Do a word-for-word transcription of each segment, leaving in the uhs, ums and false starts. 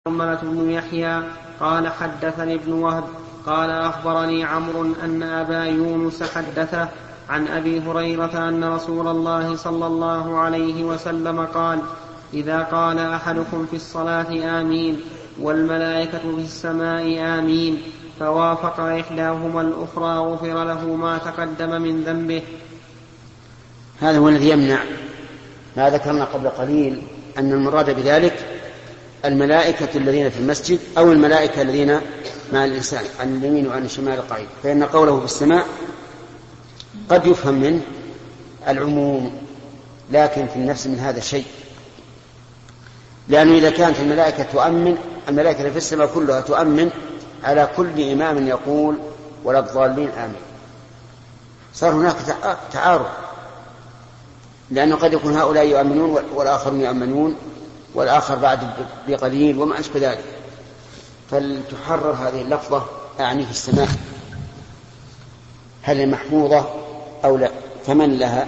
حرملة بن يحيى قال حدثني ابن وهب قال أخبرني عمرو أن أبا يونس حدثه عن أبي هريرة أن رسول الله صلى الله عليه وسلم قال: إذا قال أحدكم في الصلاة آمين والملائكة في السماء آمين فوافق إحداهما الأخرى غفر له ما تقدم من ذنبه. هذا هو الذي يمنع ما ذكرنا قبل قليل أن المراد بذلك الملائكة الذين في المسجد أو الملائكة الذين مع الإنسان عن اليمين وعن الشمال قعيد، فإن قوله في السماء قد يفهم منه العموم، لكن في النفس من هذا الشيء، لأنه إذا كانت الملائكة تؤمن، الملائكة في السماء كلها تؤمن على كل إمام يقول ولا الضالين آمين، صار هناك تعارض، لأنه قد يكون هؤلاء يؤمنون والآخرون يؤمنون والآخر بعد بقليل وما أشبه ذلك، فلتحرر هذه اللفظة أعني في السماء هل هي محفوظة أو لا، فمن لها؟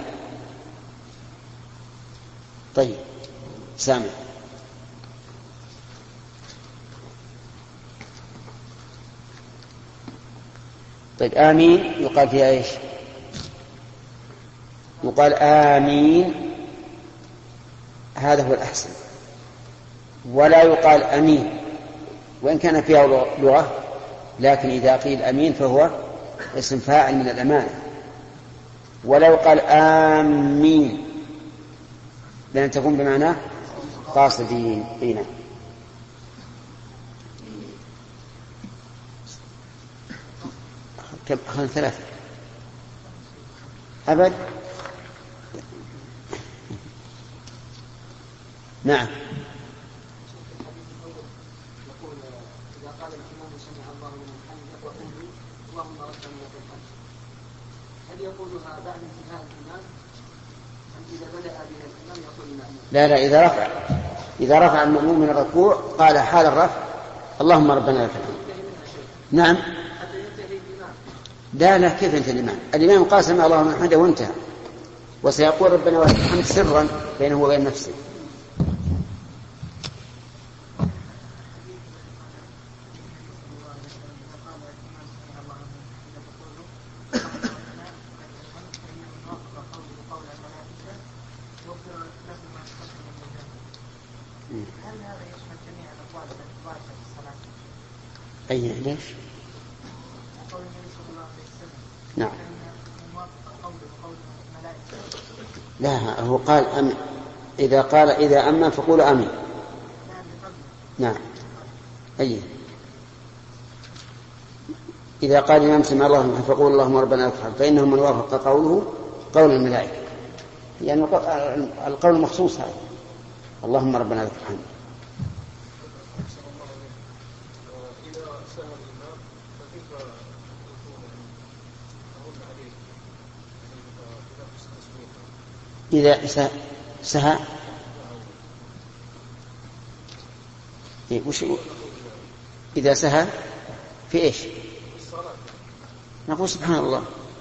طيب سامع. طيب آمين يقال فيها إيش؟ يقال آمين، هذا هو الأحسن، ولا يقال أمين وإن كان فيها لغة، لكن إذا قيل أمين فهو اسم فاعل من الأمانة، ولا يقال آمين لأن تكون بمعنى قاصدين. هنا كم أخذ ثلاثة أبد. نعم. لا لا إذا رفع إذا رفع المأموم من الركوع قال حال الرفع اللهم ربنا لك الحمد. نعم. لا لا كيف انتهى الإمام؟ الإمام قال سمع الله لمن حمده وانتهى، وسيقول ربنا ولك الحمد سرا بينه وبين نفسه. أي ليش؟ نعم. لا هو قال أم إذا قال إذا أمن فقول آمين. نعم. أي إذا قال الإمام سمع الله فقول اللهم ربنا لك الحمد، فإنه من وافق قوله قول الملائكة، يعني القول المخصوص هذا اللهم ربنا لك الحمد. إذا سهى إذا سهى في إيش؟ نقول سبحان الله.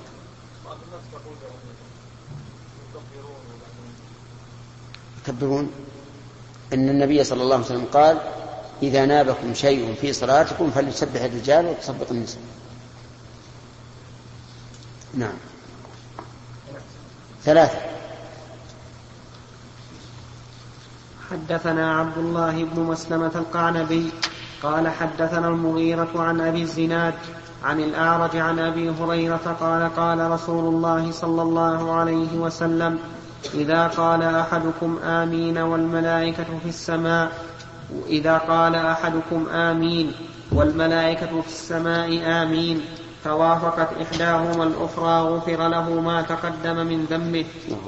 يكبرون. إن النبي صلى الله عليه وسلم قال إذا نابكم شيء في صلاتكم فليسبح الرجال وتصبق النساء. نعم. ثلاثة. حدثنا عبد الله بن مسلمة القعنبي قال حدثنا المغيرة عن أبي الزناد عن الأعرج عن أبي هريرة قال قال رسول الله صلى الله عليه وسلم: إذا قال أحدكم آمين والملائكة في السماء إذا قال أحدكم آمين والملائكة في السماء آمين فوافقت إحداهما الأخرى غفر له ما تقدم من ذنبه.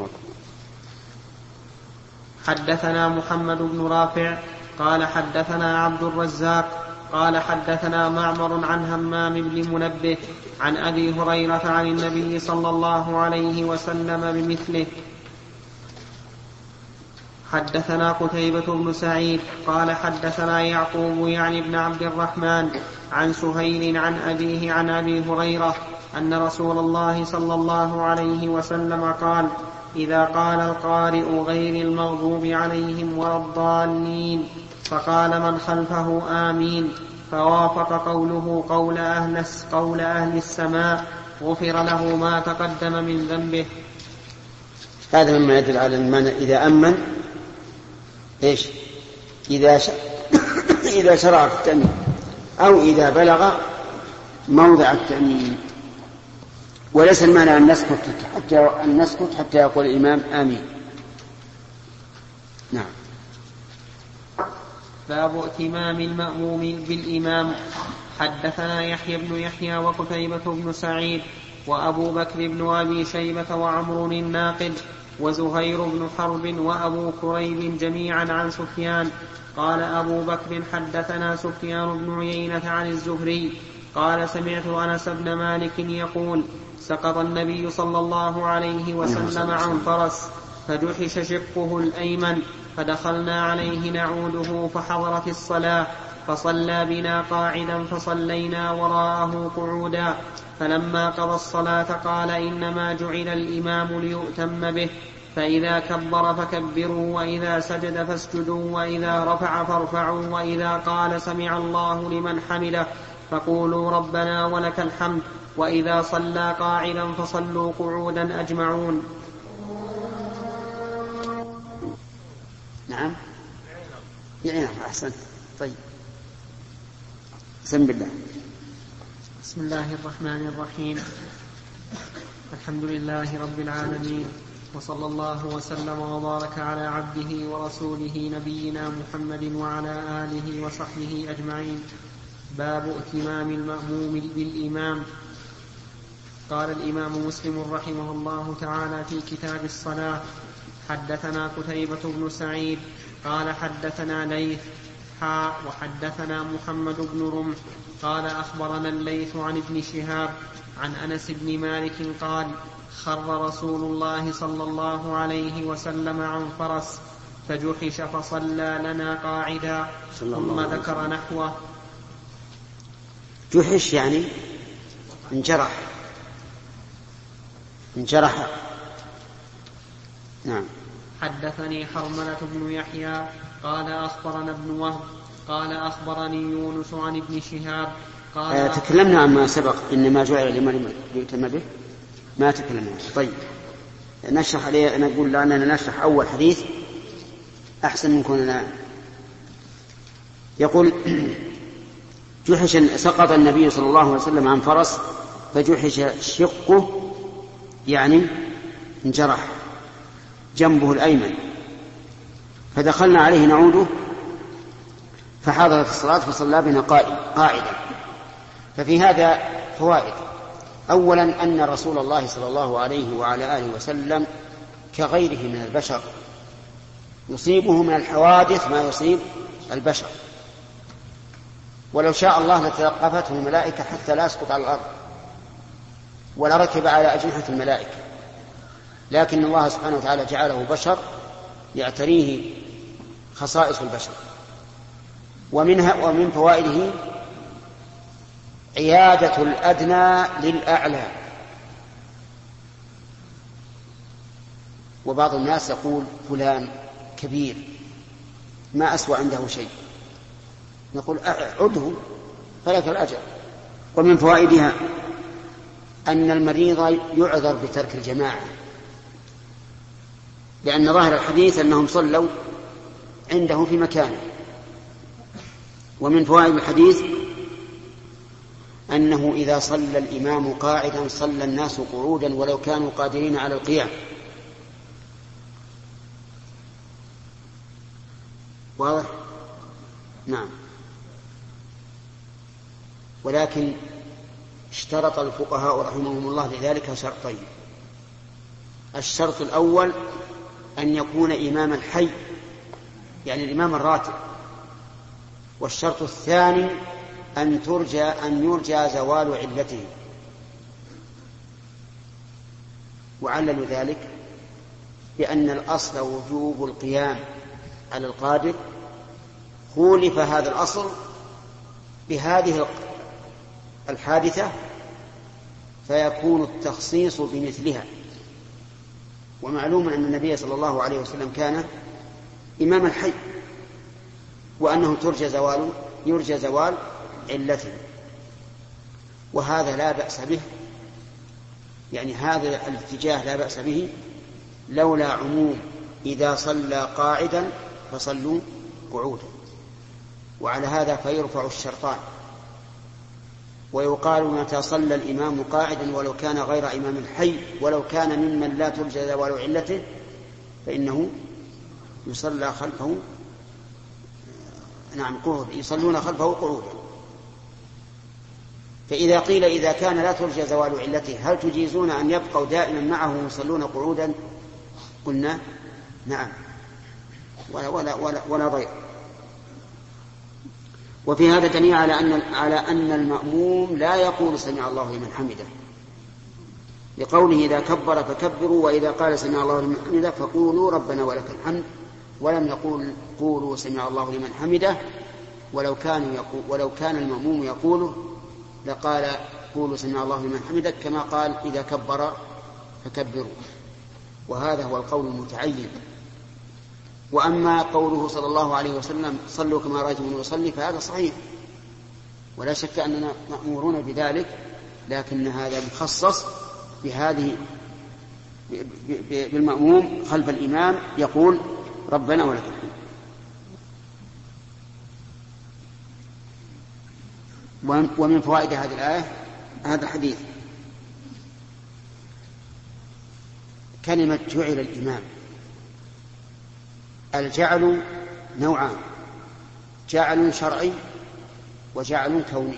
حدثنا محمد بن رافع قال حدثنا عبد الرزاق قال حدثنا معمر عن همام بن منبه عن أبي هريرة عن النبي صلى الله عليه وسلم بمثله. حدثنا قتيبة بن سعيد قال حدثنا يعقوب يعني ابن عبد الرحمن عن سهيل عن أبيه عن أبي هريرة أن رسول الله صلى الله عليه وسلم قال: إذا قال القارئ غير المغضوب عليهم ولا الضالين فقال من خلفه آمين، فوافق قوله قول أهل, قول أهل السماء، غفر له ما تقدم من ذنبه. هذا مما يدل على المعنى إذا أمن إيش؟ إذا ش... إذا شرع في التأمين أو إذا بلغ موضع التأمين. وليس المعنى أن نسكت حتى أن نسكت حتى يقول الإمام آمين. نعم. باب ائتمام المأموم بالإمام. حدثنا يحيى بن يحيى وقتيبة بن سعيد وأبو بكر بن أبي شيبة وعمر الناقد وزهير بن حرب وأبو كريب جميعا عن سفيان. قال أبو بكر حدثنا سفيان بن عيينة عن الزهري قال سمعت أنس بن مالك يقول سقط النبي صلى الله عليه وسلم عن فرس فجحش شقه الأيمن فدخلنا عليه نعوده فحضرت الصلاة فصلى بنا قاعدا فصلينا وراءه قعودا. فلما قضى الصلاة قال إنما جعل الإمام ليؤتم به، فإذا كبر فكبروا، وإذا سجد فاسجدوا، وإذا رفع فارفعوا، وإذا قال سمع الله لمن حمده فقولوا ربنا ولك الحمد، وإذا صلى قاعدا فصلوا قعودا أجمعون. نعم يعني أحسن. طيب بسم الله. بسم الله الرحمن الرحيم. الحمد لله رب العالمين، وصلى الله وسلم وبارك على عبده ورسوله نبينا محمد وعلى آله وصحبه أجمعين. باب ائتمام المأموم بالإمام. قال الإمام مسلم رحمه الله تعالى في كتاب الصلاة: حدثنا قتيبة بن سعيد قال حدثنا ليث حاء وحدثنا محمد بن رمح قال أخبرنا الليث عن ابن شهاب عن أنس بن مالك قال خر رسول الله صلى الله عليه وسلم عن فرس فجحش فصلى لنا قاعدا، ثم ذكر نحوه. جحش يعني انجرح انجرح نعم. حدثني حرملة بن يحيى قال أخبرنا ابن وهب قال أخبرني يونس عن ابن شهاب قال آه تكلمنا عما سبق إنما جعل لمن يؤتم به، ما تكلمنا. طيب نشرح عليه، نقول لأننا نشرح أول حديث أحسن من كوننا. يقول جحش سقط النبي صلى الله عليه وسلم عن فرس فجحش شقه يعني انجرح جنبه الأيمن، فدخلنا عليه نعوده فحضرت الصلاة فصلى بنا قاعدا. ففي هذا فوائد. أولا أن رسول الله صلى الله عليه وعلى آله وسلم كغيره من البشر يصيبه من الحوادث ما يصيب البشر، ولو شاء الله لتلقفته الملائكة حتى لا يسقط على الأرض ولركب على أجنحة الملائكة، لكن الله سبحانه وتعالى جعله بشر يعتريه خصائص البشر. ومنها ومن فوائده عيادة الأدنى للأعلى. وبعض الناس يقول فلان كبير ما أسوأ عنده شيء، نقول عده فلك الأجر. ومن فوائدها أن المريض يعذر بترك الجماعة، لأن ظاهر الحديث أنهم صلوا عنده في مكانه. ومن فوائد الحديث أنه إذا صلى الإمام قاعدا صلى الناس قعودا ولو كانوا قادرين على القيام. واضح؟ نعم. ولكن اشترط الفقهاء رحمهم الله لذلك شرطين: الشرط الأول أن يكون إماما حي يعني الإمام الراتب، والشرط الثاني أن ترجى أن يرجى زوال علته. وعللوا ذلك بأن الأصل وجوب القيام على القادر، خولف هذا الأصل بهذه الحادثة فيكون التخصيص بمثلها. ومعلوم أن النبي صلى الله عليه وسلم كان إمام الحي وأنه ترجى زوال يرجى زوال علته، وهذا لا بأس به، يعني هذا الاتجاه لا بأس به لولا عموم إذا صلى قاعدا فصلوا قعودا، وعلى هذا فيرفع الشرطان. ويقال متى صلى الإمام قاعدا ولو كان غير إمام الحي ولو كان ممن لا ترجى زوال علته فإنه يصلى خلفه نعم قعود يصلون خلفه قعودا. فإذا قيل إذا كان لا ترجى زوال علته هل تجيزون أن يبقوا دائما معه يصلون قعودا؟ قلنا نعم ولا, ولا, ولا, ولا ضير. وفي هذا دليل على أن, على أن المأموم لا يقول سمع الله لمن حمده، لقوله إذا كبر فكبروا وإذا قال سمع الله لمن حمده فقولوا ربنا ولك الحمد، ولم يقول قولوا سمع الله لمن حمده. ولو كان, يقول ولو كان المأموم يقوله لقال قولوا سمع الله لمن حمده كما قال إذا كبر فكبروا، وهذا هو القول المتعين. وأما قوله صلى الله عليه وسلم صلوا كما رأيتموني يصلي فهذا صحيح ولا شك أننا مأمورون بذلك، لكن هذا مخصص بهذه بالمأموم خلف الإمام يقول ربنا ولك الحمد. ومن فوائد هذه الآية هذا الحديث كلمة جعل الإمام. الجعل نوعان، جعل شرعي وجعل كوني.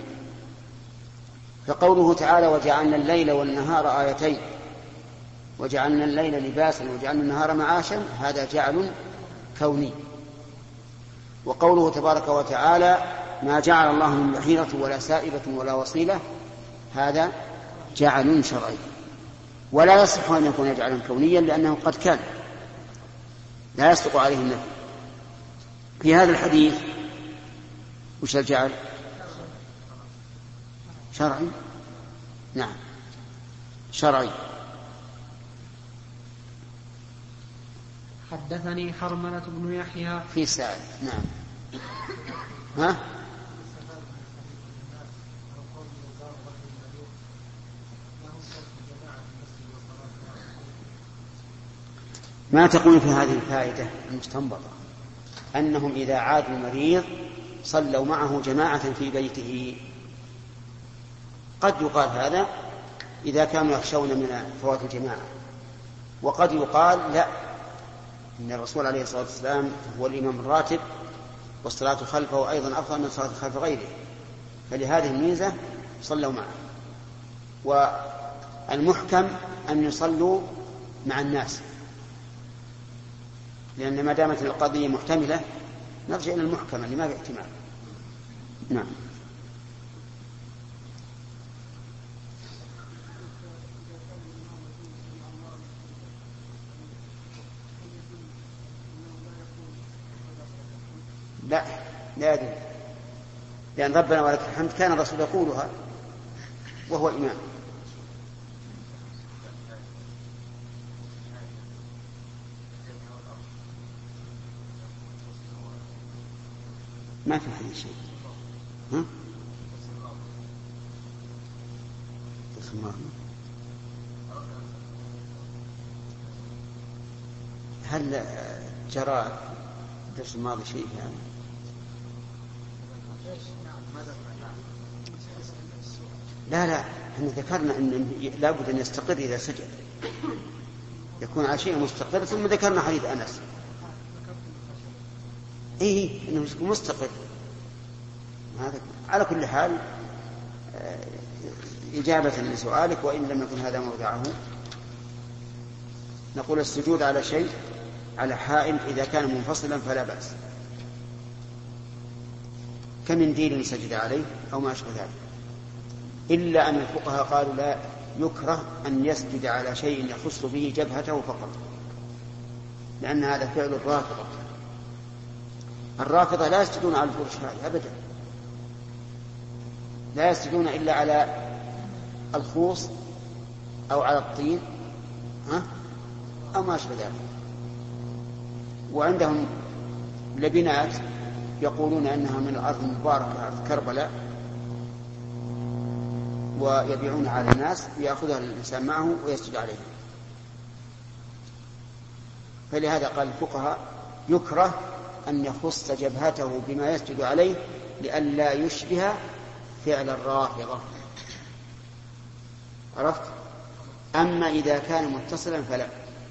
فقوله تعالى وجعلنا الليل والنهار آيتين وجعلنا الليل لباسا وجعلنا النهار معاشا هذا جعل كوني. وقوله تبارك وتعالى ما جعل الله من بحيرة ولا سائبة ولا وصيلة هذا جعل شرعي، ولا يصح أن يكون جعلا كونيا لأنه قد كان لا يصدق عليه النفي. في هذا الحديث وش الجعل؟ شرعي، نعم شرعي. حدثني حرملة بن يحيى في سعد نعم ها ما تقول في هذه الفائدة المستنبطة أنهم إذا عادوا المريض صلوا معه جماعة في بيته. قد يقال هذا إذا كانوا يخشون من فوات الجماعة، وقد يقال لا، إن الرسول عليه الصلاة والسلام هو الإمام الراتب والصلاة خلفه أيضا أفضل من الصلاة خلف غيره، فلهذه الميزة صلوا معه. والمحكم أن يصلوا مع الناس، لأن ما دامت القضية محتملة نرجع إلى المحكمة اللي ما في احتمال. نعم. لا لا يدري، لأن ربنا ولك الحمد كان الرسول يقولها وهو إمام. ما في هذا الشيء. ها؟ هل جرى الدرس الماضي شيء يعني؟ لا لا احنا ذكرنا ان لابد ان يستقر اذا سجد، يكون على شيء مستقر، ثم ذكرنا حديث انس ايه انه يكون مستقر. هذا على كل حال إجابة لسؤالك، وإن لم يكن هذا موضعه نقول السجود على شيء على حائل إذا كان منفصلا فلا بأس، كمنديل سجد عليه أو ما أشبه ذلك، إلا أن الفقهاء قالوا لا يكره أن يسجد على شيء يخص به جبهته فقط، لأن هذا فعل الرافضة. الرافضة لا يسجدون على الفرش هذه أبدا، لا يسجدون إلا على الخوص أو على الطين ها؟ أو ما أشبه ذلك. وعندهم لبنات يقولون أنها من الأرض المباركة أرض كربلاء، ويبيعون على الناس ويأخذها الإنسان معه ويسجد عليه. فلهذا قال الفقهاء يكره أن يخص جبهته بما يسجد عليه لئلا يشبه فعل الرافضة. عرفت؟ أما إذا كان متصلا فلا،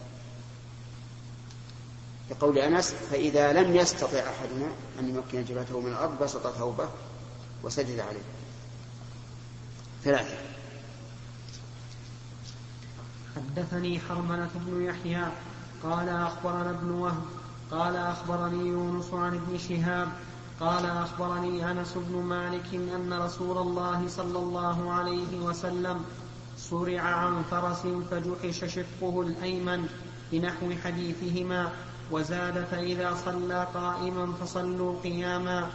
لقول أنس: فإذا لم يستطع أحدنا أن يمكن جبهته من الأرض بسط ثوبه وسجد عليه. ثلاثة. حدثني حرملة بن يحيى قال أخبرنا ابن وهب قال أخبرني يونس عن ابن شهاب قال أخبرني أنس بن مالك أن رسول الله صلى الله عليه وسلم صرع عن فرس فجحش شقه الأيمن بنحو حديثهما، وزاد: فإذا صلى قائما فصلوا قياما.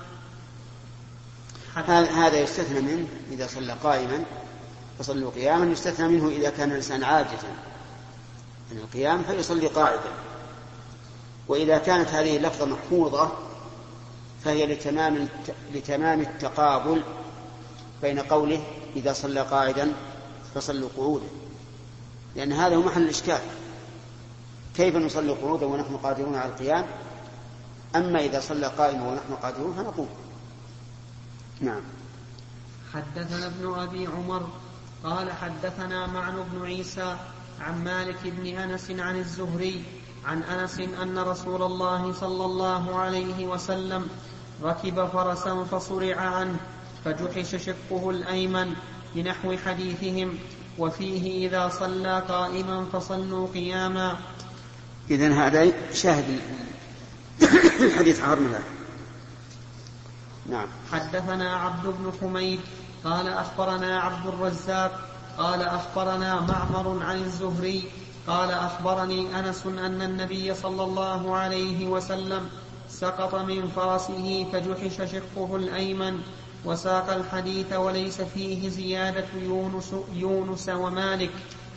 هذا يستثنى منه إذا صلى قائما فصلوا قياما، يستثنى منه إذا كان الإنسان عاجزا عن القيام فيصلي قاعدا. وإذا كانت هذه اللفظة محفوظة فهي لتمام لتمام التقابل بين قوله: إذا صلى قاعدا فصلوا قعودا، لأن هذا هو محل الإشكال: كيف نصلي قعودا ونحن قادرون على القيام؟ أما إذا صلى قائما ونحن قادرون فنقوم. نعم. حدثنا ابن أبي عمر قال حدثنا معن بن عيسى عن مالك بن أنس عن الزهري عن أنس أن رسول الله صلى الله عليه وسلم ركب فرسا فصرع عنه فجحش شقه الأيمن بنحو حديثهم، وفيه: إذا صلى قائما فصلوا قياما. إذن هذا شاهد الحديث عرمنا. نعم. حدثنا عبد بن حميد قال أخبرنا عبد الرزاق قال أخبرنا معمر عن الزهري قال أخبرني أنس أن النبي صلى الله عليه وسلم سقط من فرسه فجحش شقه الأيمن، وساق الحديث وليس فيه زيادة يونس, يونس ومالك.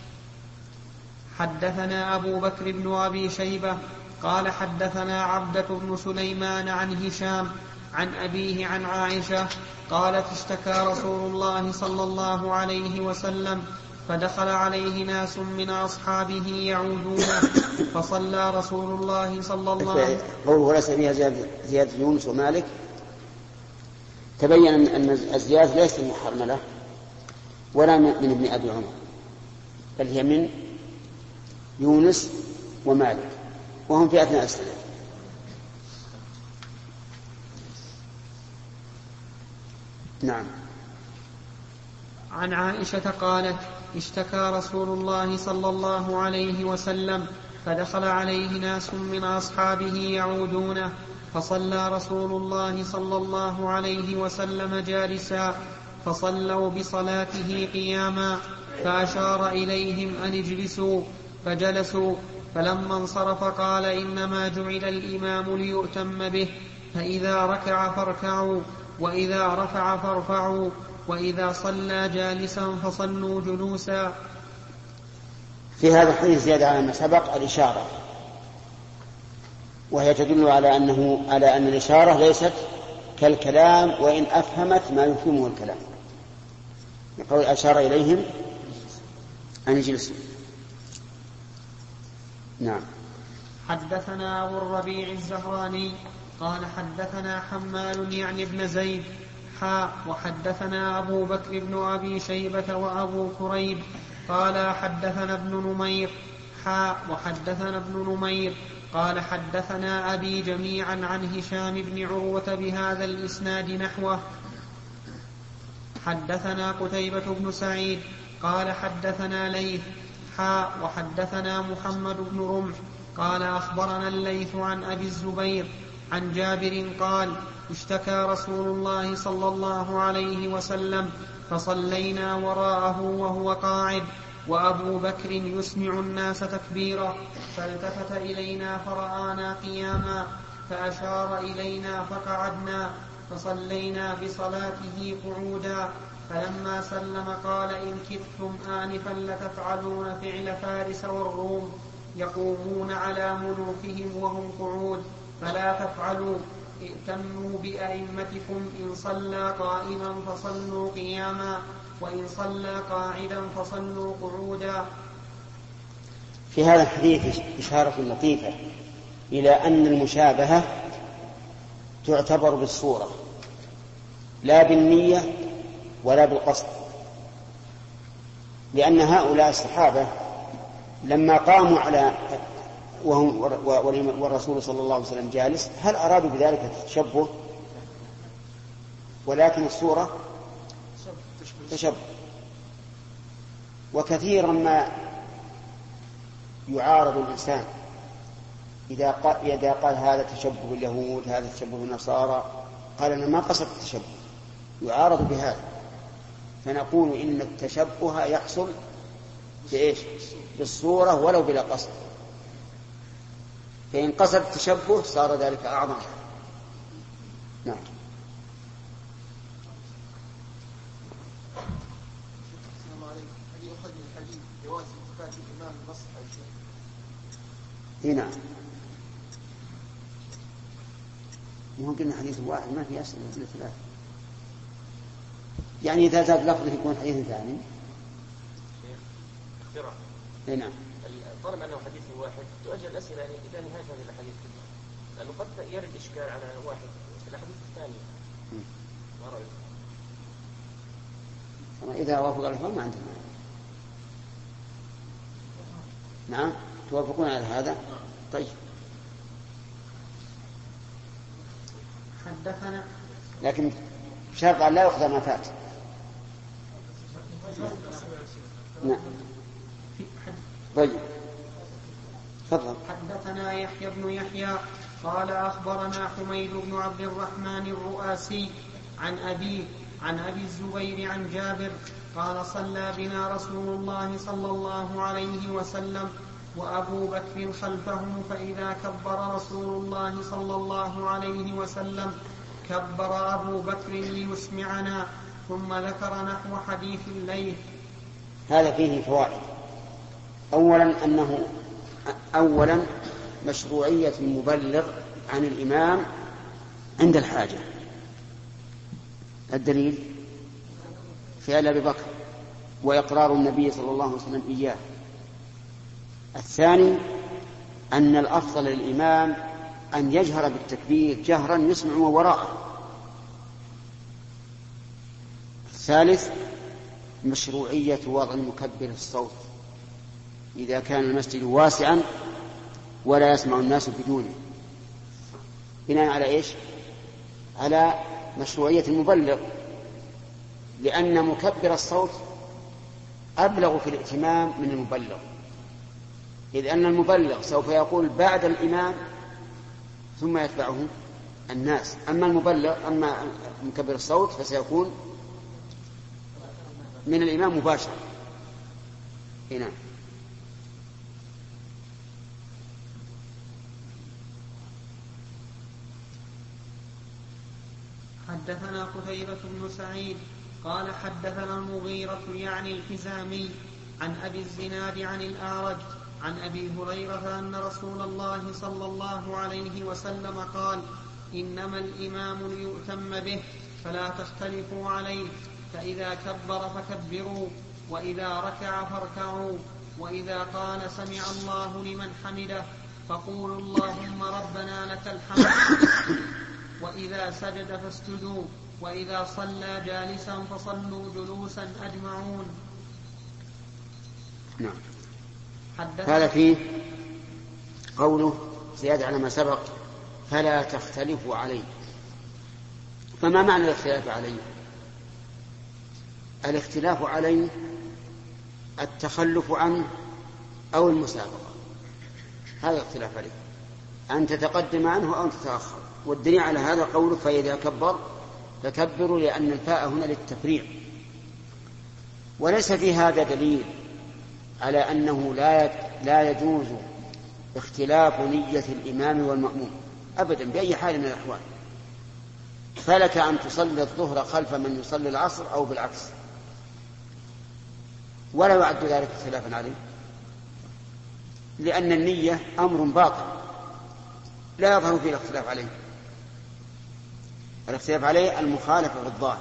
حدثنا أبو بكر بن أبي شيبة قال حدثنا عبدة بن سليمان عن هشام عن أبيه عن عائشة قالت: اشتكى رسول الله صلى الله عليه وسلم فدخل عليه ناس من أصحابه يعودونه فصلى رسول الله صلى الله عليه وسلم. قوله ليس فيها زيادة يونس ومالك تبين أن الزيادة ليست من حرملة ولا من ابن أبي عمر، بل هي من يونس ومالك، وهم في أثناء السنة. نعم. عن عائشة قالت: اشتكى رسول الله صلى الله عليه وسلم فدخل عليه ناس من أصحابه يعودونه فصلى رسول الله صلى الله عليه وسلم جالسا فصلوا بصلاته قياما، فأشار إليهم أن اجلسوا فجلسوا، فلما انصرف قال: إنما جعل الإمام ليؤتم به، فإذا ركع فاركعوا، وإذا رفع فارفعوا، وإذا صلى جالسا فصلوا جلوسا. في هذا الحديث زيادة على ما سبق الإشارة، وهي تدل على أنه على أن الإشارة ليست كالكلام وإن أفهمت ما يفهمه الكلام. يقول: أشار إليهم أن يجلسوا. نعم. حدثنا أبو الربيع الزهراني قال حدثنا حمال يعني ابن زيد حاء وحدثنا أبو بكر بن أبي شيبة وأبو كريب قال حدثنا ابن نمير حاء وحدثنا ابن نمير قال حدثنا أبي جميعا عن هشام بن عروة بهذا الإسناد نحوه. حدثنا قتيبة بن سعيد قال حدثنا ليث حاء وحدثنا محمد بن رمح قال أخبرنا الليث عن أبي الزبير عن جابر قال: اشتكى رسول الله صلى الله عليه وسلم فصلينا وراءه وهو قاعد وأبو بكر يسمع الناس تكبيرا، فالتفت إلينا فرآنا قياما فأشار إلينا فقعدنا فصلينا بصلاته قعودا، فلما سلم قال: إن كدتم آنفا لتفعلون فعل فارس والروم يقومون على ملوكهم وهم قعود، فلا تفعلوا، ائتموا بأئمتكم إن صلى قائما فصلوا قياما وإن صلى قاعدا فصلوا قعودا. في هذا الحديث إشارة لطيفة إلى أن المشابهة تعتبر بالصورة لا بالنية ولا بالقصد، لأن هؤلاء الصحابة لما قاموا على وهم والرسول صلى الله عليه وسلم جالس هل أرادوا بذلك التشبه؟ ولكن الصورة تشبه. وكثيرا ما يعارض الإنسان إذا قال, إذا قال هذا تشبه باليهود هذا تشبه بالنصارى، قال أنا ما قصدت التشبه، يعارض بهذا. فنقول إن التشبه يحصل بإيش؟ بالصورة ولو بلا قصد، فإن قصد التشبه صار ذلك أعظم. نعم. هنا ممكن حديث واحد ما في أسئلة إلا ثلاثة، يعني إذا زاد لفظه يكون حديث ثاني. نعم. طالما أنه حديث واحد تؤجل الأسئلة يعني إلى نهاية هذه الأحاديث كلها، لأنه قد يرد إشكال على واحد في الأحاديث الثانية. ما رأيك؟ إذا وافق الألفاظ ما عندنا. نعم توافقون على هذا؟ طيب. حدثنا لكن شرط أن لا يؤخذ ما فات. نعم. طيب. تفضل. حدثنا يحيى بن يحيى قال أخبرنا حميد بن عبد الرحمن الرؤاسي عن أبيه عن أبي الزبير عن جابر قال صلى بنا رسول الله صلى الله عليه وسلم وأبو بكر خلفه، فإذا كبر رسول الله صلى الله عليه وسلم كبر أبو بكر ليسمعنا، ثم ذكر نحو حديث الليل. هذا فيه فوائد. أولا أنه أولا مشروعية المبلغ عن الإمام عند الحاجة. الدليل فعل أبي بكر وإقرار النبي صلى الله عليه وسلم إياه. الثاني أن الأفضل للإمام أن يجهر بالتكبير جهرا يسمع وراءه. الثالث مشروعية وضع المكبر الصوت إذا كان المسجد واسعا ولا يسمع الناس بدونه، بناء على إيش؟ على مشروعية المبلغ، لأن مكبر الصوت أبلغ في الائتمام من المبلغ، إذ أن المبلغ سوف يقول بعد الإمام ثم يتبعه الناس، أما المبلغ أما مكبر الصوت فسيكون من الإمام مباشرة. هنا حدثنا قتيبة بن سعيد قال حدثنا المغيرة يعني الحزامي عن أبي الزناد عن الأعرج عن أبي هريرة أن رسول الله صلى الله عليه وسلم قال إنما الإمام ليؤتم به فلا تختلفوا عليه، فإذا كبر فكبروا، وإذا ركع فاركعوا، وإذا قال سمع الله لمن حمده فقولوا اللهم ربنا لك الحمد، وإذا سجد فاسجدوا، وإذا صلى جالسا فصلوا جلوسا أجمعون. نعم. هذا فيه قوله زيادة على ما سبق فلا تختلفوا عليه. فما معنى الاختلاف عليه؟ الاختلاف عليه التخلف عنه أو المسابقة، هذا الاختلاف عليه، أن تتقدم عنه أو تتأخر. والدليل على هذا قوله فإذا كبر فكبروا، لأن الفاء هنا للتفريع. وليس في هذا دليل على أنه لا لا يجوز اختلاف نية الإمام والمأموم أبدا بأي حال من الأحوال. فلك أن تصلي الظهر خلف من يصلي العصر أو بالعكس، ولا يعد ذلك اختلافا عليه، لأن النية أمر باطل لا يظهر فيه الاختلاف عليه. الاختلاف عليه المخالفة في الظاهر.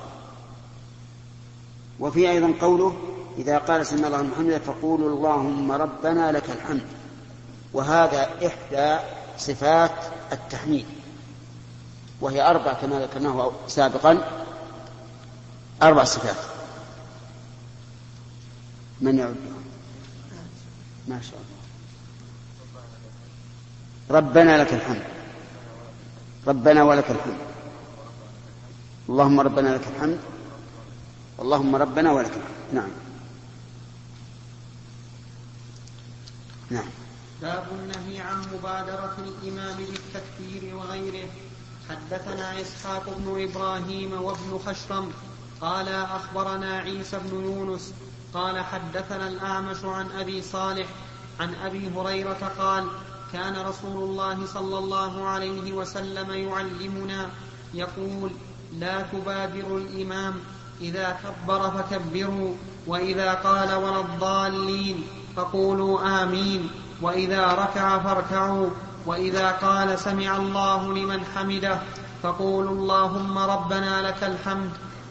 وفي أيضا قوله إذا قال سمع الله لمن حمده فقولوا اللهم ربنا لك الحمد، وهذا إحدى صفات التحميد، وهي أربع كما ذكرناه سابقا، أربع صفات. من يعد؟ ما شاء الله. ربنا لك الحمد، ربنا ولك الحمد، اللهم ربنا لك الحمد، اللهم ربنا ولك الحمد. نعم نعم. باب النهي عن مبادرة الإمام بالتكبير وغيره. حدثنا إسحاق بن إبراهيم وابن خشرم قال أخبرنا عيسى بن يونس قال حدثنا الأعمش عن أبي صالح عن أبي هريرة قال كان رسول الله صلى الله عليه وسلم يعلمنا يقول لا تبادروا الإمام، إذا كبر فكبروا، وإذا قال ولا الضالين فقولوا آمين، وإذا ركع فاركعوا، وإذا قال سمع الله لمن حمده فقولوا اللهم ربنا لك الحمد.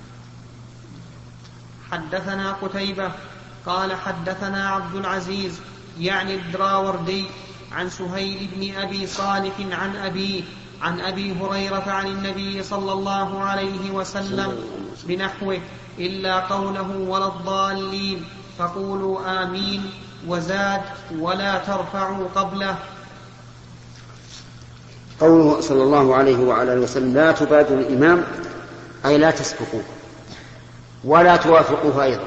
حدثنا قتيبة قال حدثنا عبد العزيز يعني الدراوردي عن سهيل بن أبي صالح عن أبيه عن أبي هريرة عن النبي صلى الله عليه وسلم بنحوه إلا قوله ولا الضالين فقولوا آمين، وزاد ولا ترفعوا قبله. قوله صلى الله عليه وعلى اله وسلم لا تبادروا الإمام أي لا تسبقوه ولا توافقوه أيضا،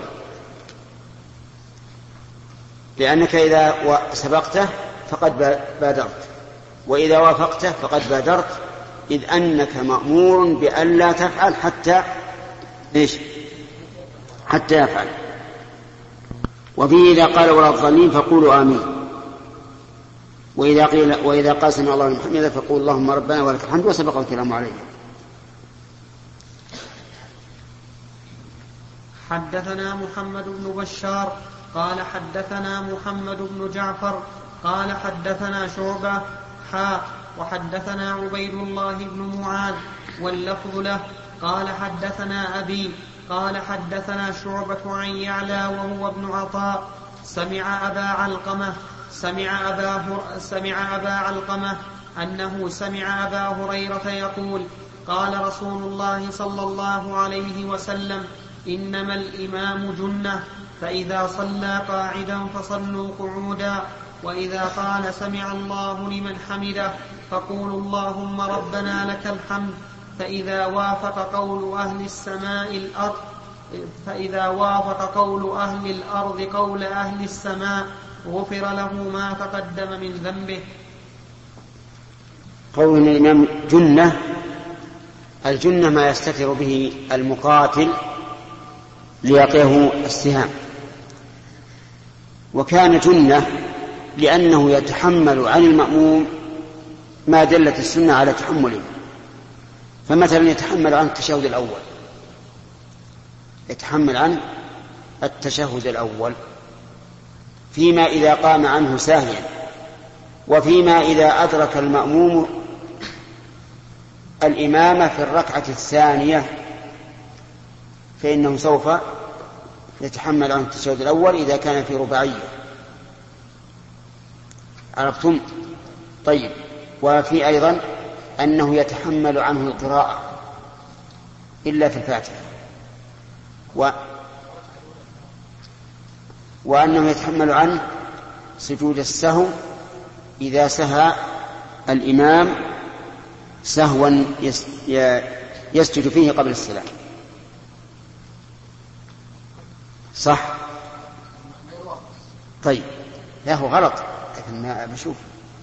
لأنك إذا سبقته فقد بادرت، وإذا وافقته فقد بادرت، إذ أنك مأمور بأن لا تفعل حتى إيش؟ حتى يفعل. وفيه إذا قال ولا الضالين فقولوا آمين، وإذا قيل وإذا قال سمع الله لمن حمده فقول اللهم ربنا ولك الحمد، وسبق الكلام عليه. حدثنا محمد بن بشار قال حدثنا محمد بن جعفر قال حدثنا شعبة حا وحدثنا عبيد الله بن معاذ واللفظ له قال حدثنا أبي قال حدثنا شعبة عن يعلى وهو ابن عطاء سمع أبا علقمة سمع أبا, سمع أبا علقمة أنه سمع أبا هريرة يقول قال رسول الله صلى الله عليه وسلم إنما الإمام جنة، فإذا صلى قاعدا فصلوا قعودا، وإذا قال سمع الله لمن حمده فقولوا اللهم ربنا لك الحمد، فإذا وافق قول أهل السماء الأرض فإذا وافق قول أهل الأرض قول أهل السماء غفر له ما تقدم من ذنبه. قول الإمام جنة، الجنة ما يستتر به المقاتل ليقيه السهام، وكان جنة لأنه يتحمل عن المأموم ما دلت السنة على تحمله. فمثلا يتحمل عن التشهد الأول يتحمل عن التشهد الأول فيما إذا قام عنه ساهيا، وفيما إذا أدرك المأموم الإمامة في الركعة الثانية فإنه سوف يتحمل عن التشهد الأول إذا كان في رباعية. عرفتم؟ طيب. وفي أيضا أنه يتحمل عنه القراءة إلا في الفاتحة، و... وأنه يتحمل عنه سجود السهو إذا سهى الإمام سهوا يس... يسجد فيه قبل السلام. صح؟ طيب. لا هو غلط، لكن ما بشوف.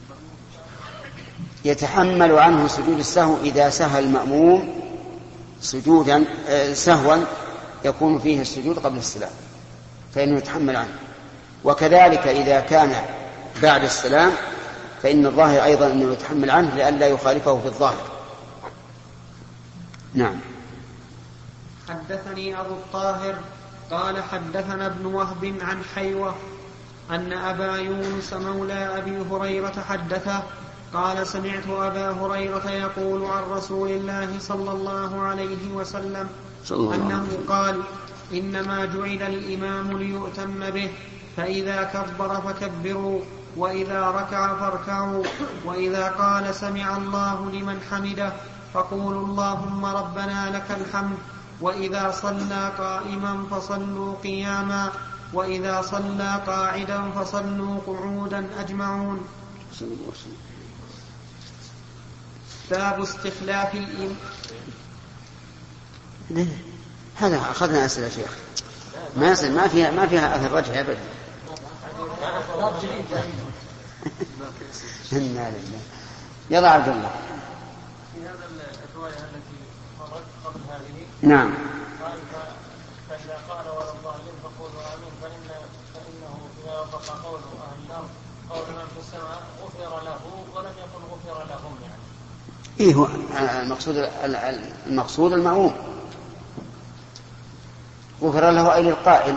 يتحمل عنه سجود السهو إذا سهى المأموم سجودا سهوا يكون فيه السجود قبل السلام فإنه يتحمل عنه، وكذلك إذا كان بعد السلام فإن الظاهر أيضا أنه يتحمل عنه لئلا يخالفه في الظاهر. نعم. حدثني أبو الطاهر قال حدثنا ابن وهب عن حيوة أن أبا يونس مولى أبي هريرة حدثه قال سمعت أبا هريرة يقول عن رسول الله صلى الله عليه وسلم أنه قال إنما جعل الإمام ليؤتم به فإذا كبر فكبروا وإذا ركع فاركعوا وإذا قال سمع الله لمن حمده فقولوا اللهم ربنا لك الحمد وإذا صلى قائما فصلوا قياما وإذا صلى قاعدا فصلوا قعودا أجمعون. باب استخلاف الإمام. هذا أخذنا أسئلة شيخ ما يصير ما فيها ما فيها أثر رجع أبدا. يلا عبد الله. في هذا الرواية التي مرت قبل هذه نعم قال فإذا قال ولا الضالين فقولوا آمين فإن فإنه إذا وفق قوله أهل الأرض قول من في السماء غفر له ولم يكن غفر لهم يعني. إيه هو المقصود المقصود المعموم غفر له أي للقائل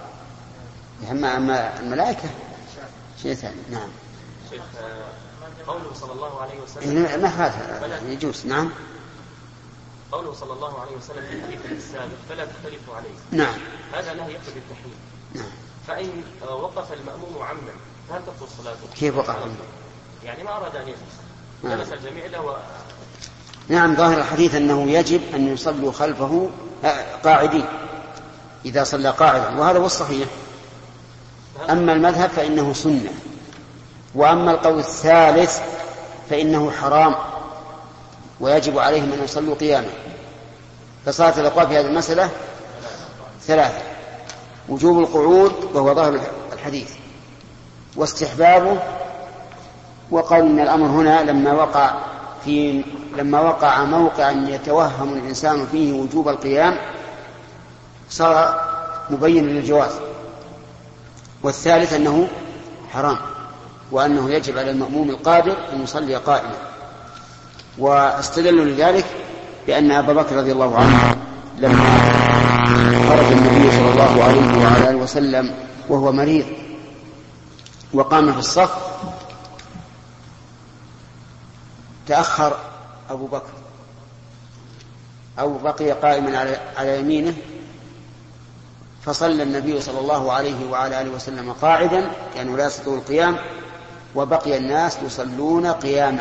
أما الملائكة شيء ثاني. نعم شيخ قوله صلى الله عليه وسلم ما هذا يجوز. نعم قوله صلى الله عليه وسلم في الحديث السابق فلا تختلفوا عليه. نعم هذا لا يقتضي التحريم. نعم فإن وقف المأموم عمدا هل تبطل صلاته؟ كيف وقف عمدا؟ يعني ما أراد أن يجلس جلس الجميع له و... نعم ظاهر الحديث أنه يجب أن يصلوا خلفه قاعدين إذا صلى قاعدا وهذا هو الصحيح. أما المذهب فإنه سنة وأما القول الثالث فإنه حرام ويجب عليهم أن يصلوا قياما. فصارت الأقوال في هذه المسألة ثلاثة: وجوب القعود وهو ظاهر الحديث، واستحبابه، وقال إن الأمر هنا لما وقع في لما وقع موقع يتوهم الإنسان فيه وجوب القيام صار مبين للجواز. والثالث أنه حرام وأنه يجب على المأموم القادر أن يصلي قائما. واستدلوا لذلك بأن أبا بكر رضي الله عنه لما خرج النبي صلى الله عليه وعلى آله وسلم وهو مريض وقام في الصف تأخر أبو بكر أو بقي قائما على يمينه فصلى النبي صلى الله عليه وعلى آله وسلم قاعدا كانوا لا يستطيعون القيام وبقي الناس يصلون قياما.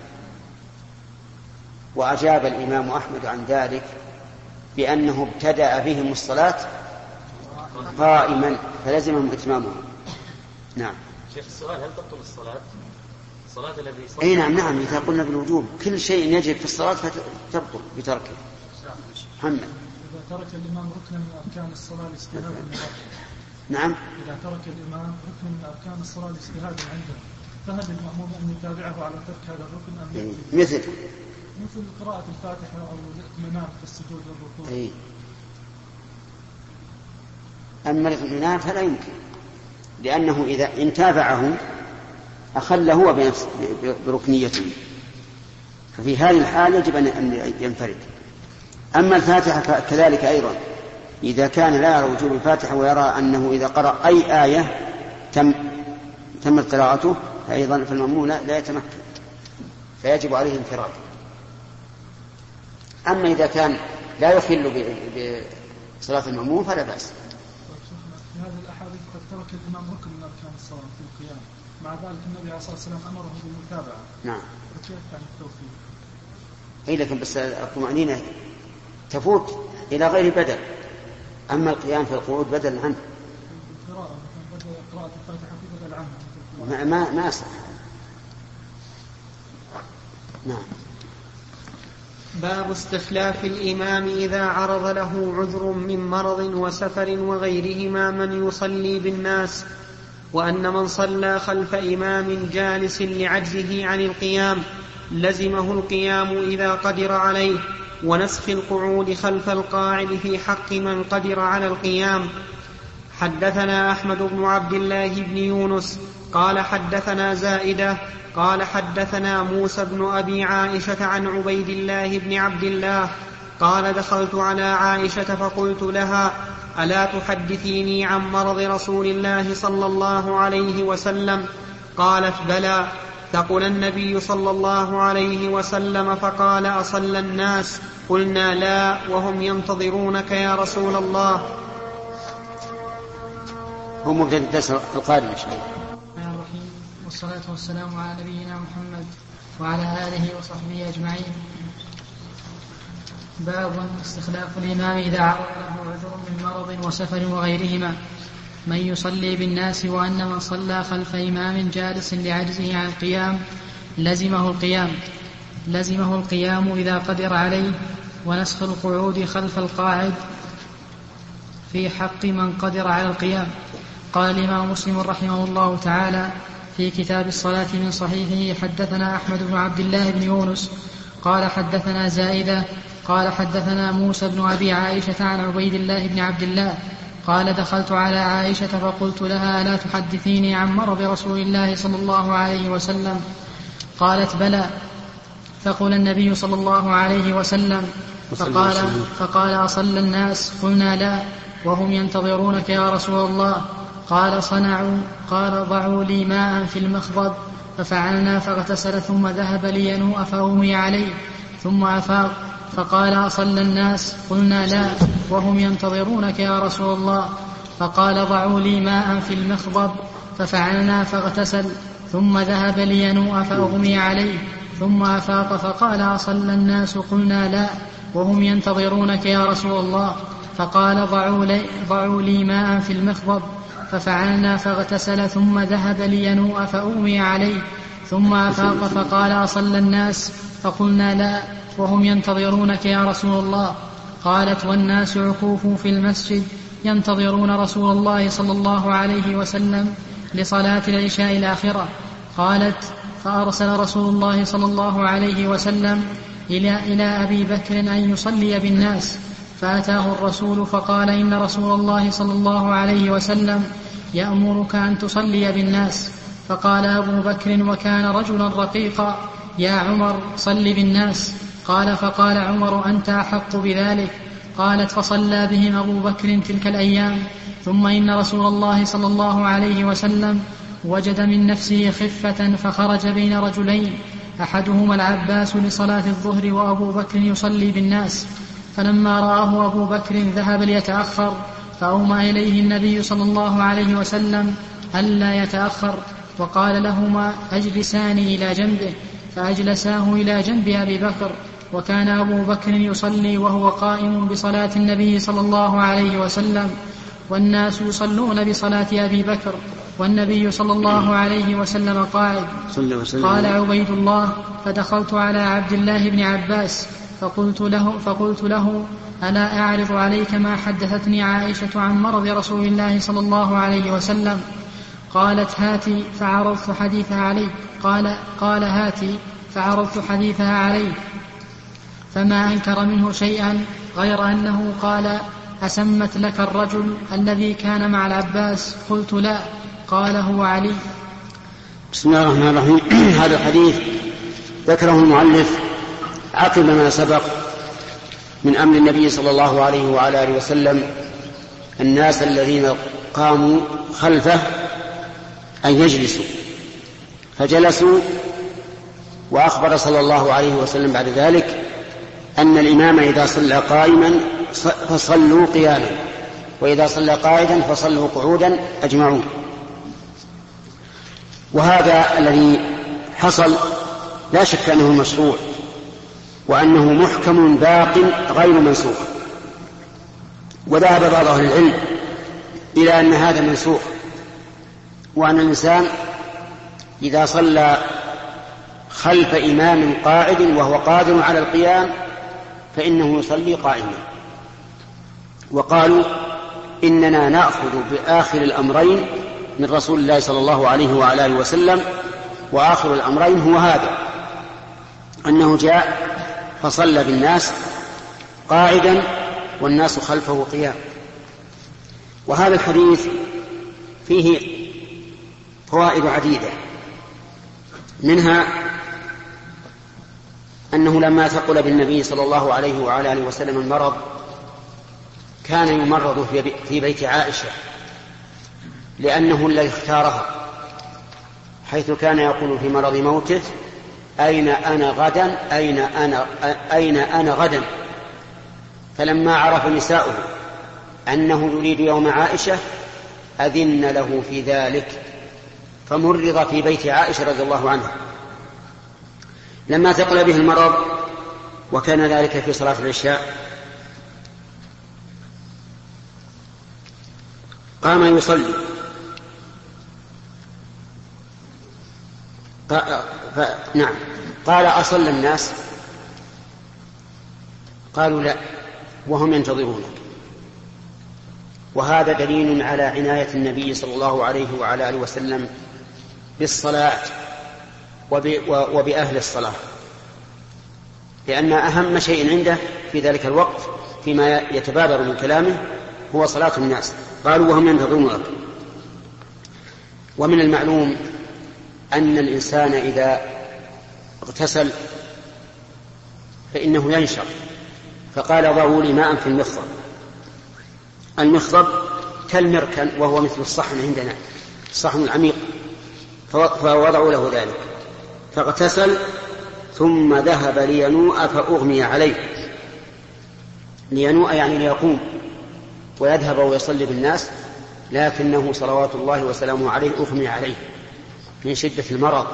وأجاب الإمام أحمد عن ذلك بأنه ابتدأ بهم الصلاة قائما فلزمهم إتمامهم. نعم شيخ السؤال هل تبطل الصلاة؟ الصلاة الذي يصلي أي نعم نعم إذا قلنا بالوجوب كل شيء يجب في الصلاة فتبطل بتركه. محمد إذا ترك الإمام ركنا من أركان الصلاة الاجتهاد نعم إذا ترك الإمام ركنا من أركان الصلاة الاجتهاد عنده فهل المأموم أن يتابعه على ترك هذا الركن أم يعني مثل مثل قراءة الفاتحة أو الاطمئنان في السجود والركوع؟ أي. أما الاطمئنان فلا يمكن لأنه إذا انتابعه أخل هو بنفسه بركنيته ففي هذه الحال يجب أن ينفرد. أما الفاتحة كذلك أيضا إذا كان لا يرى وجوب الفاتحة ويرى أنه إذا قرأ أي آية تم تمت قراءته فأيضا فالمأموم لا يتمكن فيجب عليه انفراد. أما إذا كان لا يخل بصلاة المأموم فلا بأس. في هذه الأحاديث قد ترك الإمام ركن من أركان الصلاة في القيام مع ذلك النبي عليه الصلاة والسلام أمره بالمتابعة. نعم فكيف عن التوفيق؟ أي لكن بس الطمأنينة تفوت إلى غير بدل. أما القيام في القعود بدل عنه. القراءة مثلا قراءة الفاتحة في بدل عنها. ما ما ما أصح. نعم. باب استخلاف الإمام إذا عرض له عذر من مرض وسفر وغيرهما من يصلي بالناس، وأن من صلى خلف إمام جالس لعجزه عن القيام لزمه القيام إذا قدر عليه، ونسخ القعود خلف القاعد في حق من قدر على القيام. حدثنا أحمد بن عبد الله بن يونس قال حدثنا زائدة قال حدثنا موسى بن أبي عائشة عن عبيد الله بن عبد الله قال دخلت على عائشة فقلت لها ألا تحدثيني عن مرض رسول الله صلى الله عليه وسلم؟ قالت بلى. ثقل النبي صلى الله عليه وسلم فقال أصلى الناس؟ قلنا لا وهم ينتظرونك يا رسول الله. هو مبتدأ الدرس القادم إن شاء الله. الرحمن الرحيم، والصلاة والسلام على نبينا محمد وعلى آله وصحبه أجمعين. باب استخلاف الإمام إذا عرض له عذر من مرض وسفر وغيرهما. من يصلي بالناس وأن من صلى خلف إمام جالس لعجزه عن القيام لزمه القيام لزمه القيام إذا قدر عليه، ونسخ القعود خلف القاعد في حق من قدر على القيام. قال الإمام مسلم رحمه الله تعالى في كتاب الصلاة من صحيحه: حدثنا أحمد بن عبد الله بن يونس قال حدثنا زائدة قال حدثنا موسى بن أبي عائشة عن عبيد الله بن عبد الله قال: دخلت على عائشة فقلت لها: لا تحدثيني عن مرض رسول الله صلى الله عليه وسلم؟ قالت: بلى. فقال النبي صلى الله عليه وسلم فقال, فقال: أصلى الناس؟ قلنا لا وهم ينتظرونك يا رسول الله. قال: صنعوا. قال: ضعوا لي ماء في المخضب، ففعلنا فاغتسل ثم ذهب لينوء فأغمي عليه ثم أفاق. فقال: أصلى الناس؟ قلنا لا وهم ينتظرونك يا رسول الله. فقال: ضعوا لي ماء في المخضب، ففعلنا فاغتسل ثم ذهب لينوء فأغمي عليه ثم أفاق. فقال: أصلى الناس؟ قلنا لا وهم ينتظرونك يا رسول الله. فقال: ضعوا لي, ضعوا لي ماء في المخضب، ففعلنا فاغتسل ثم ذهب لينوء فأغمي عليه ثم أفاق. فقال: أصلى الناس؟ فقلنا لا وهم ينتظرونك يا رسول الله. قالت: والناس عكوف في المسجد ينتظرون رسول الله صلى الله عليه وسلم لصلاة العشاء الآخرة. قالت: فأرسل رسول الله صلى الله عليه وسلم إلى, إلى أبي بكر أن يصلي بالناس، فأتاه الرسول فقال: إن رسول الله صلى الله عليه وسلم يأمرك أن تصلي بالناس. فقال أبو بكر وكان رجلا رقيقا: يا عمر صل بالناس. قال: فقال عمر: أنت أحق بذلك. قالت: فصلى بهم أبو بكر تلك الأيام. ثم إن رسول الله صلى الله عليه وسلم وجد من نفسه خفة فخرج بين رجلين، أحدهما العباس لصلاة الظهر وأبو بكر يصلي بالناس. فلما رآه أبو بكر ذهب ليتأخر، فأومى إليه النبي صلى الله عليه وسلم ألا يتأخر، وقال لهما: أجلساني إلى جنبه. فأجلساه إلى جنب أبي بكر. وكان أبو بكر يصلي وهو قائم بصلاة النبي صلى الله عليه وسلم، والناس يصلون بصلاة أبي بكر والنبي صلى الله عليه وسلم قاعد. قال عبيد الله: فدخلت على عبد الله بن عباس فقلت له, فقلت له: ألا أعرض عليك ما حدثتني عائشة عن مرض رسول الله صلى الله عليه وسلم؟ قالت: هاتي. فعرضت حديثها عليه. قال, قال هاتي. فعرضت حديثها عليه، فما أنكر منه شيئا غير أنه قال: أسمت لك الرجل الذي كان مع العباس؟ قلت: لا. قال: هو علي. بسم الله الرحمن الرحيم. هذا الحديث ذكره المؤلف عقب ما سبق من أمر النبي صلى الله عليه وعلى آله وسلم الناس الذين قاموا خلفه أن يجلسوا، فجلسوا، وأخبر صلى الله عليه وسلم بعد ذلك أن الإمام إذا صلى قائما فصلوا قياما، وإذا صلى قاعدا فصلوا قعودا أجمعون. وهذا الذي حصل لا شك أنه مشروع، وأنه محكم باق غير منسوخ. وذهب بعض أهل العلم إلى أن هذا منسوخ، وأن الإنسان إذا صلى خلف إمام قاعد وهو قادر على القيام فإنه يصلي قائما. وقالوا: إننا نأخذ بآخر الأمرين من رسول الله صلى الله عليه وعلى آله وسلم، وآخر الأمرين هو هذا، أنه جاء فصلى بالناس قاعدا والناس خلفه قيام. وهذا الحديث فيه فوائد عديدة، منها أنه لما ثقل بالنبي صلى الله عليه وعلى آله وسلم المرض كان يمرض في بيت عائشة، لأنه الذي اختارها حيث كان يقول في مرض موته: أين أنا غدا أين أنا أين أنا غدا. فلما عرف نساؤه أنه يريد يوم عائشة أذن له في ذلك، فمرض في بيت عائشة رضي الله عنها. لما ثقل به المرض وكان ذلك في صلاة العشاء قام يصلي، ف... نعم قال: أصلى الناس؟ قالوا: لا، وهم ينتظرونك. وهذا دليل على عناية النبي صلى الله عليه وعلى آله وسلم بالصلاة وب... وبأهل الصلاة، لأن أهم شيء عنده في ذلك الوقت فيما يتبادر من كلامه هو صلاة الناس. قالوا: وهم ينتظرونك. ومن المعلوم أن الإنسان إذا اغتسل فإنه ينشر، فقال: ضعوا لي ماء في المخضب. المخضب كالمركن، وهو مثل الصحن عندنا، الصحن العميق، فوضعوا له ذلك، فاغتسل ثم ذهب لينوء فأغمي عليه. لينوء يعني ليقوم ويذهب ويصلي بالناس، لكنه صلوات الله وسلامه عليه أغمي عليه من شدة المرض،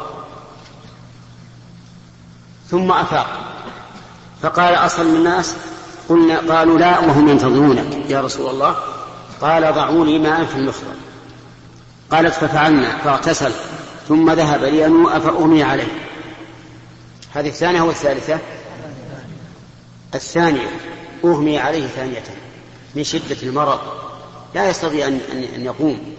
ثم أفاق فقال: أصل الناس؟ قلنا قالوا: لا، وهم ينتظرونك يا رسول الله. قال: ضعوا لي ماء في المخضب. قالت: ففعلنا، فاغتسل ثم ذهب لينوء فأغمي عليه. هذه الثانية والثالثة؟ الثانية، أغمي عليه ثانية من شدة المرض، لا يستطيع أن يقوم.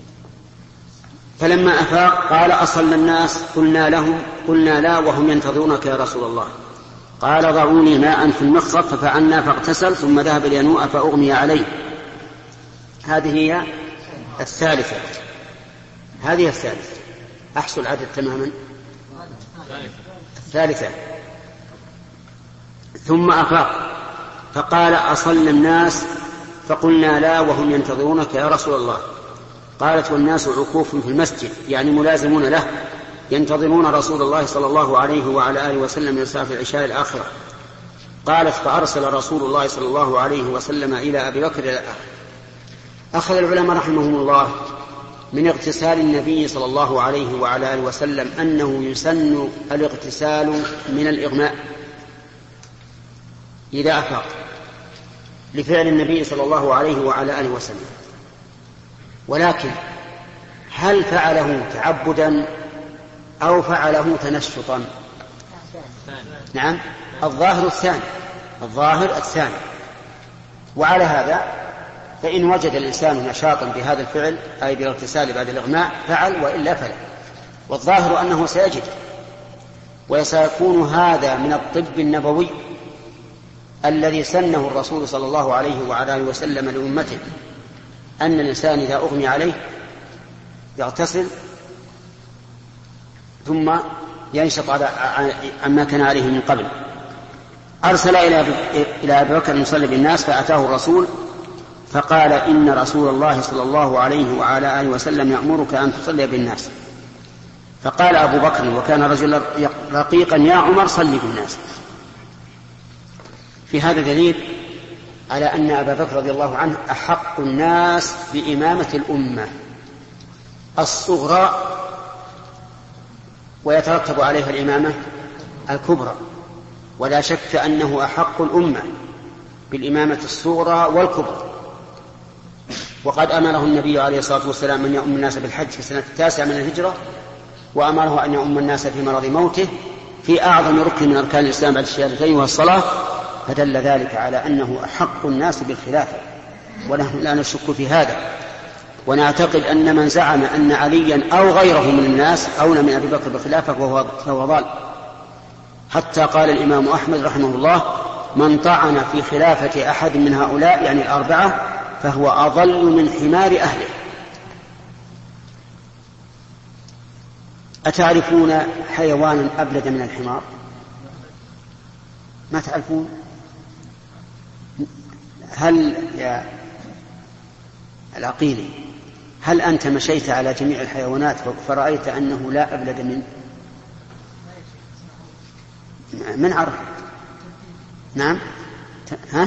فلما أفاق قال: أصلى الناس؟ قلنا لهم قلنا: لا، وهم ينتظرونك يا رسول الله. قال: ضعوا لي ماء في المخضب. ففعلنا، فاغتسل ثم ذهب لينوء فأغمي عليه. هذه هي الثالثة. هذه الثالثة. أحصل العدد تماما. الثالثة. ثم أفاق فقال: أصلى الناس؟ فقلنا: لا، وهم ينتظرونك يا رسول الله. قالت: والناس عكوف في المسجد، يعني ملازمون له، ينتظرون رسول الله صلى الله عليه وعلى آله وسلم من صلاة العشاء الآخرة. قالت: فأرسل رسول الله صلى الله عليه وسلم إلى أبي بكر إلى الآخر. أخذ العلماء رحمهم الله من اغتسال النبي صلى الله عليه وعلى آله وسلم أنه يسن الاغتسال من الإغماء إذا أفاق، لفعل النبي صلى الله عليه وعلى آله وسلم. ولكن هل فعله تعبدا أو فعله تنشطا؟ نعم، الظاهر الثاني، الظاهر الثاني. وعلى هذا فإن وجد الإنسان نشاطا بهذا الفعل، أي بالاغتسال بعد الإغماء، فعل، وإلا فلا. والظاهر أنه سيجد، وسيكون هذا من الطب النبوي الذي سنه الرسول صلى الله عليه وعلى آله وسلم لأمته، أن الإنسان إذا أغمي عليه يغتسل ثم ينشط عما كان عليه من قبل. أرسل إلى أبي بكر يصلي بالناس، فأتاه الرسول فقال: إن رسول الله صلى الله عليه وعلى آله وسلم يأمرك أن تصلي بالناس. فقال أبو بكر، وكان رجلا رقيقا: يا عمر، صلي بالناس. في هذا دليل على أن أبا بكر رضي الله عنه أحق الناس بإمامة الأمة الصغرى، ويترتب عليها الإمامة الكبرى. ولا شك أنه أحق الأمة بالإمامة الصغرى والكبرى. وقد أمره النبي عليه الصلاة والسلام أن يؤم الناس بالحج في السنة التاسعة من الهجرة، وأمره أن يؤم الناس في مرض موته في أعظم ركن من أركان الإسلام بعد الشهادتين وهو الصلاة. فدل ذلك على أنه أحق الناس بالخلافة، ونحن لا نشك في هذا. ونعتقد أن من زعم أن عليا أو غيره من الناس أولى من أبي بكر بالخلافة فهو ضال. حتى قال الإمام أحمد رحمه الله: من طعن في خلافة أحد من هؤلاء، يعني الأربعة، فهو أضل من حمار أهله. أتعرفون حيوانا أبلد من الحمار؟ ما تعرفون؟ هل يا العقيلي هل أنت مشيت على جميع الحيوانات فرأيت أنه لا أبلد منه؟ من عرف؟ نعم. ها؟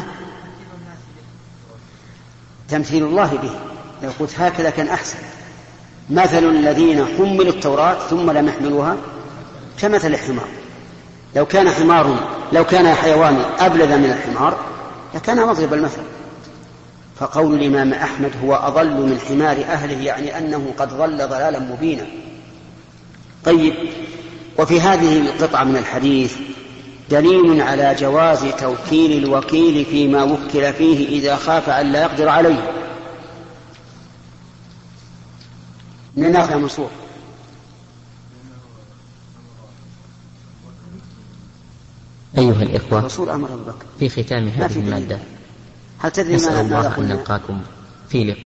تمثيل الله به. لو قلت هكذا كان أحسن. مثل الذين حملوا التوراة ثم لم يحملوها كمثل الحمار. لو كان حمار لو كان حيوان أبلد من الحمار لكان مضرب المثل. فقول الإمام أحمد هو أضل من حمار أهله يعني أنه قد ضل ضلالا مبينا. طيب، وفي هذه القطعة من الحديث دليل على جواز توكيل الوكيل فيما وكل فيه إذا خاف أن لا يقدر عليه. من ناخذ منصور. أيها الإخوة، أمر أبو بكر في ختام هذه المادة هل تدري نسأل ما الله قلنا؟ أن نلقاكم في لقاء